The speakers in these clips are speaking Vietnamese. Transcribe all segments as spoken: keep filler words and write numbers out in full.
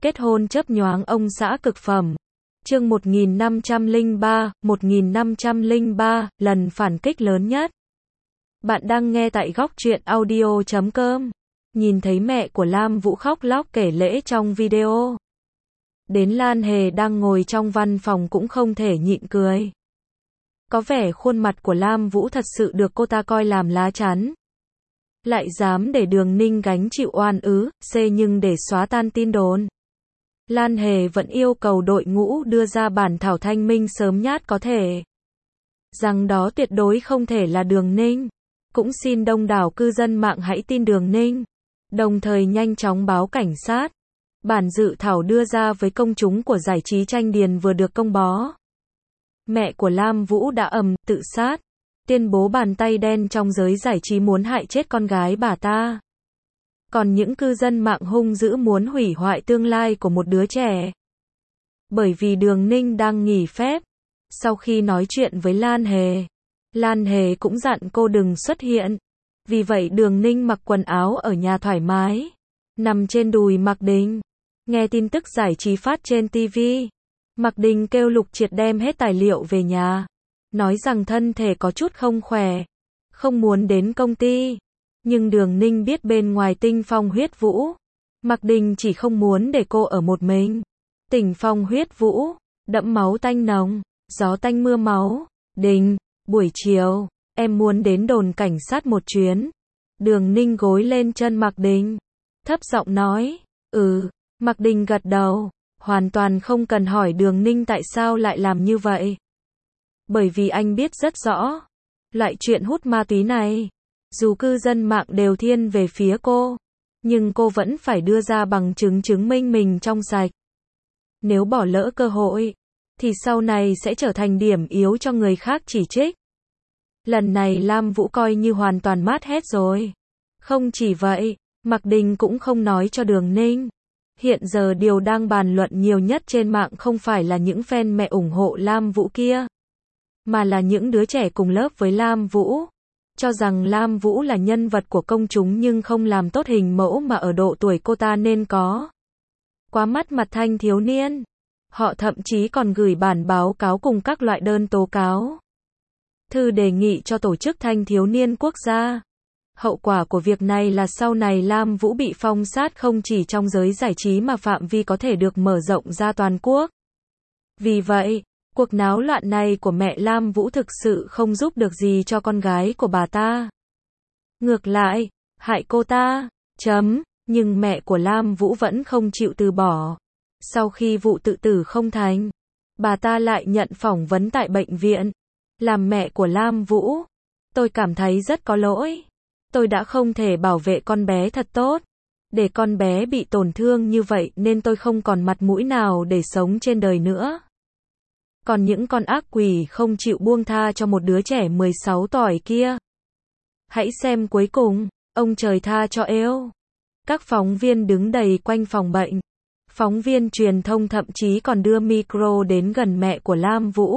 Kết hôn chớp nhoáng ông xã cực phẩm. Chương một nghìn năm trăm lẻ ba, một nghìn năm trăm lẻ ba, lần phản kích lớn nhất. Bạn đang nghe tại góc truyện audio chấm com. Nhìn thấy mẹ của Lam Vũ khóc lóc kể lễ trong video. Đến Lan Hề đang ngồi trong văn phòng cũng không thể nhịn cười. Có vẻ khuôn mặt của Lam Vũ thật sự được cô ta coi làm lá chắn. Lại dám để Đường Ninh gánh chịu oan ứ, c nhưng để xóa tan tin đồn. Lan Hề vẫn yêu cầu đội ngũ đưa ra bản thảo thanh minh sớm nhất có thể. Rằng đó tuyệt đối không thể là Đường Ninh. Cũng xin đông đảo cư dân mạng hãy tin Đường Ninh. Đồng thời nhanh chóng báo cảnh sát. Bản dự thảo đưa ra với công chúng của giải trí tranh điền vừa được công bố. Mẹ của Lam Vũ đã ầm tự sát, tuyên bố bàn tay đen trong giới giải trí muốn hại chết con gái bà ta. Còn những cư dân mạng hung dữ muốn hủy hoại tương lai của một đứa trẻ. Bởi vì Đường Ninh đang nghỉ phép. Sau khi nói chuyện với Lan Hề, Lan Hề cũng dặn cô đừng xuất hiện. Vì vậy Đường Ninh mặc quần áo ở nhà thoải mái, nằm trên đùi Mạc Đình, nghe tin tức giải trí phát trên ti vi. Mạc Đình kêu Lục Triệt đem hết tài liệu về nhà, nói rằng thân thể có chút không khỏe, không muốn đến công ty. Nhưng Đường Ninh biết bên ngoài tinh phong huyết vũ, Mạc Đình chỉ không muốn để cô ở một mình. Tình phong huyết vũ, đẫm máu tanh nồng, gió tanh mưa máu. Đình, buổi chiều, em muốn đến đồn cảnh sát một chuyến. Đường Ninh gối lên chân Mạc Đình, thấp giọng nói, ừ. Mạc Đình gật đầu, hoàn toàn không cần hỏi Đường Ninh tại sao lại làm như vậy. Bởi vì anh biết rất rõ, loại chuyện hút ma túy này, dù cư dân mạng đều thiên về phía cô, nhưng cô vẫn phải đưa ra bằng chứng chứng minh mình trong sạch. Nếu bỏ lỡ cơ hội, thì sau này sẽ trở thành điểm yếu cho người khác chỉ trích. Lần này Lam Vũ coi như hoàn toàn mát hết rồi. Không chỉ vậy, Mạc Đình cũng không nói cho Đường Ninh. Hiện giờ điều đang bàn luận nhiều nhất trên mạng không phải là những fan mẹ ủng hộ Lam Vũ kia, mà là những đứa trẻ cùng lớp với Lam Vũ. Cho rằng Lam Vũ là nhân vật của công chúng nhưng không làm tốt hình mẫu mà ở độ tuổi cô ta nên có. Quá mắt mặt thanh thiếu niên. Họ thậm chí còn gửi bản báo cáo cùng các loại đơn tố cáo. Thư đề nghị cho tổ chức thanh thiếu niên quốc gia. Hậu quả của việc này là sau này Lam Vũ bị phong sát không chỉ trong giới giải trí mà phạm vi có thể được mở rộng ra toàn quốc. Vì vậy, cuộc náo loạn này của mẹ Lam Vũ thực sự không giúp được gì cho con gái của bà ta. Ngược lại, hại cô ta. Chấm. Nhưng mẹ của Lam Vũ vẫn không chịu từ bỏ. Sau khi vụ tự tử không thành, bà ta lại nhận phỏng vấn tại bệnh viện. Làm mẹ của Lam Vũ, tôi cảm thấy rất có lỗi. Tôi đã không thể bảo vệ con bé thật tốt. Để con bé bị tổn thương như vậy nên tôi không còn mặt mũi nào để sống trên đời nữa. Còn những con ác quỷ không chịu buông tha cho một đứa trẻ mười sáu tuổi kia. Hãy xem cuối cùng, ông trời tha cho êu. Các phóng viên đứng đầy quanh phòng bệnh. Phóng viên truyền thông thậm chí còn đưa micro đến gần mẹ của Lam Vũ.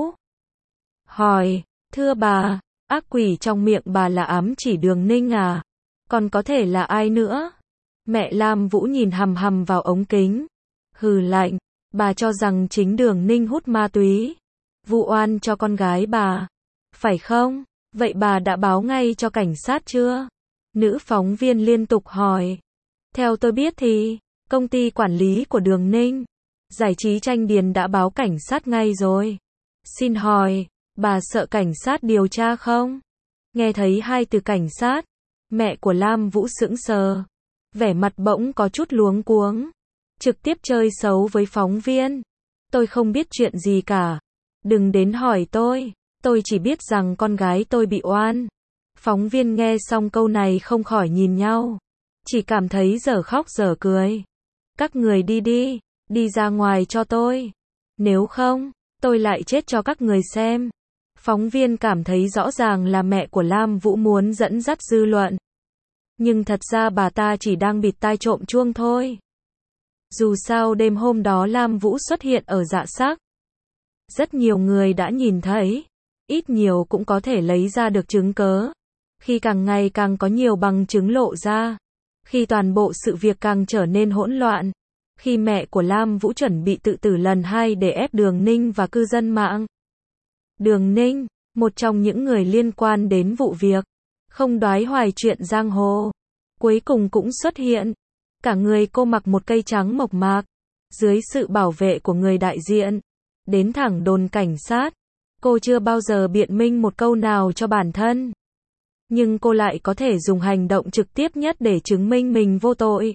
Hỏi, thưa bà, ác quỷ trong miệng bà là ám chỉ Đường Ninh à? Còn có thể là ai nữa? Mẹ Lam Vũ nhìn hằm hằm vào ống kính. Hừ lạnh, bà cho rằng chính Đường Ninh hút ma túy, vụ oan cho con gái bà, phải không? Vậy bà đã báo ngay cho cảnh sát chưa? Nữ phóng viên liên tục hỏi. Theo tôi biết thì, công ty quản lý của Đường Ninh, giải trí tranh điền đã báo cảnh sát ngay rồi. Xin hỏi, bà sợ cảnh sát điều tra không? Nghe thấy hai từ cảnh sát, mẹ của Lam Vũ sững sờ, vẻ mặt bỗng có chút luống cuống, trực tiếp chơi xấu với phóng viên. Tôi không biết chuyện gì cả. Đừng đến hỏi tôi. Tôi chỉ biết rằng con gái tôi bị oan. Phóng viên nghe xong câu này không khỏi nhìn nhau. Chỉ cảm thấy dở khóc dở cười. Các người đi đi, đi ra ngoài cho tôi. Nếu không, tôi lại chết cho các người xem. Phóng viên cảm thấy rõ ràng là mẹ của Lam Vũ muốn dẫn dắt dư luận. Nhưng thật ra bà ta chỉ đang bịt tai trộm chuông thôi. Dù sao đêm hôm đó Lam Vũ xuất hiện ở Dạ Sắc. Rất nhiều người đã nhìn thấy. Ít nhiều cũng có thể lấy ra được chứng cớ. Khi càng ngày càng có nhiều bằng chứng lộ ra. Khi toàn bộ sự việc càng trở nên hỗn loạn. khi mẹ của Lam Vũ chuẩn bị tự tử lần hai để ép Đường Ninh và cư dân mạng. Đường Ninh, một trong những người liên quan đến vụ việc, không đoái hoài chuyện giang hồ, cuối cùng cũng xuất hiện. Cả người cô mặc một cây trắng mộc mạc, dưới sự bảo vệ của người đại diện, đến thẳng đồn cảnh sát. Cô chưa bao giờ biện minh một câu nào cho bản thân. Nhưng cô lại có thể dùng hành động trực tiếp nhất để chứng minh mình vô tội.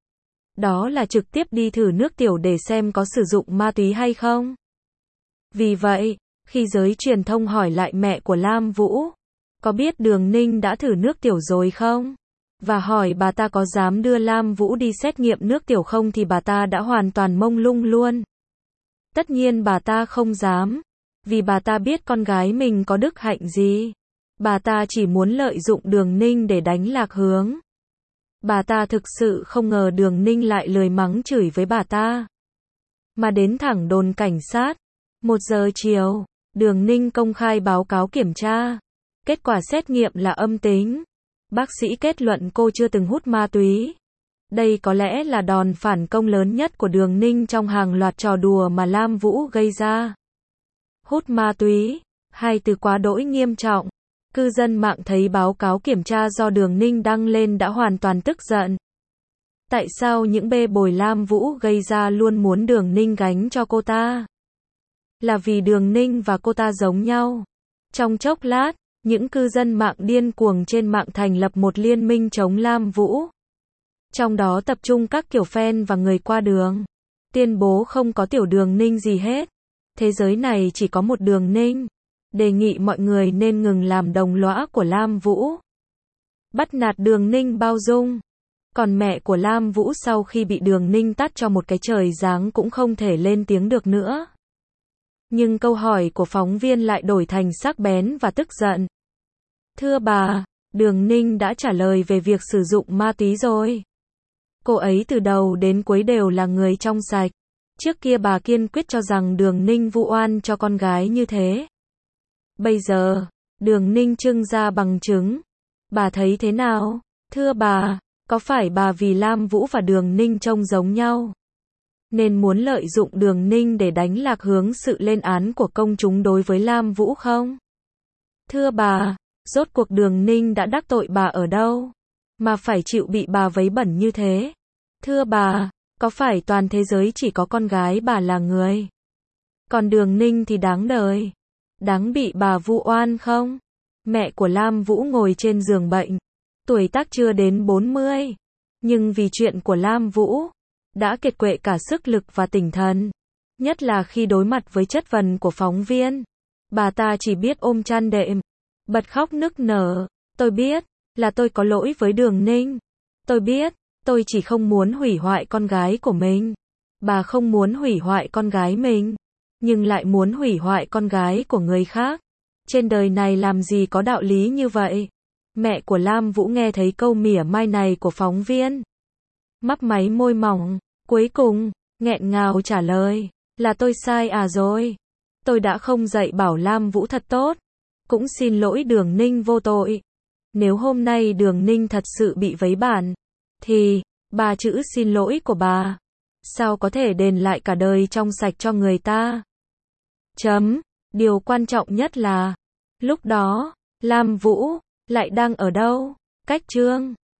Đó là trực tiếp đi thử nước tiểu để xem có sử dụng ma túy hay không. Vì vậy, khi giới truyền thông hỏi lại mẹ của Lam Vũ, có biết Đường Ninh đã thử nước tiểu rồi không? Và hỏi bà ta có dám đưa Lam Vũ đi xét nghiệm nước tiểu không thì bà ta đã hoàn toàn mông lung luôn. Tất nhiên bà ta không dám, vì bà ta biết con gái mình có đức hạnh gì. Bà ta chỉ muốn lợi dụng Đường Ninh để đánh lạc hướng. Bà ta thực sự không ngờ Đường Ninh lại lười mắng chửi với bà ta, mà đến thẳng đồn cảnh sát. Một giờ chiều, Đường Ninh công khai báo cáo kiểm tra. Kết quả xét nghiệm là âm tính. Bác sĩ kết luận cô chưa từng hút ma túy. Đây có lẽ là đòn phản công lớn nhất của Đường Ninh trong hàng loạt trò đùa mà Lam Vũ gây ra. Hút ma túy, hai từ quá đỗi nghiêm trọng. Cư dân mạng thấy báo cáo kiểm tra do Đường Ninh đăng lên đã hoàn toàn tức giận. Tại sao những bê bối Lam Vũ gây ra luôn muốn Đường Ninh gánh cho cô ta? Là vì Đường Ninh và cô ta giống nhau. Trong chốc lát, những cư dân mạng điên cuồng trên mạng thành lập một liên minh chống Lam Vũ. Trong đó tập trung các kiểu fan và người qua đường. Tuyên bố không có tiểu Đường Ninh gì hết. Thế giới này chỉ có một Đường Ninh. Đề nghị mọi người nên ngừng làm đồng lõa của Lam Vũ. Bắt nạt Đường Ninh bao dung. Còn mẹ của Lam Vũ sau khi bị Đường Ninh tát cho một cái trời giáng cũng không thể lên tiếng được nữa. Nhưng câu hỏi của phóng viên lại đổi thành sắc bén và tức giận. Thưa bà, Đường Ninh đã trả lời về việc sử dụng ma túy rồi. Cô ấy từ đầu đến cuối đều là người trong sạch. Trước kia bà kiên quyết cho rằng Đường Ninh vu oan cho con gái như thế. Bây giờ, Đường Ninh trưng ra bằng chứng. Bà thấy thế nào? Thưa bà, có phải bà vì Lam Vũ và Đường Ninh trông giống nhau, nên muốn lợi dụng Đường Ninh để đánh lạc hướng sự lên án của công chúng đối với Lam Vũ không? Thưa bà, rốt cuộc Đường Ninh đã đắc tội bà ở đâu, mà phải chịu bị bà vấy bẩn như thế? Thưa bà, có phải toàn thế giới chỉ có con gái bà là người, còn Đường Ninh thì đáng đời, đáng bị bà vu oan không? Mẹ của Lam Vũ ngồi trên giường bệnh, tuổi tác chưa đến bốn mươi, nhưng vì chuyện của Lam Vũ, đã kiệt quệ cả sức lực và tinh thần. Nhất là khi đối mặt với chất vấn của phóng viên, bà ta chỉ biết ôm chăn đệm, bật khóc nức nở. Tôi biết, là tôi có lỗi với Đường Ninh. Tôi biết, tôi chỉ không muốn hủy hoại con gái của mình. Bà không muốn hủy hoại con gái mình, nhưng lại muốn hủy hoại con gái của người khác. Trên đời này làm gì có đạo lý như vậy? Mẹ của Lam Vũ nghe thấy câu mỉa mai này của phóng viên, mấp máy môi mỏng, cuối cùng, nghẹn ngào trả lời, là tôi sai à rồi. Tôi đã không dạy bảo Lam Vũ thật tốt. Cũng xin lỗi Đường Ninh vô tội. Nếu hôm nay Đường Ninh thật sự bị vấy bẩn, thì, ba chữ xin lỗi của bà, sao có thể đền lại cả đời trong sạch cho người ta? Chấm. Điều quan trọng nhất là, lúc đó, Lam Vũ, lại đang ở đâu? Cách chương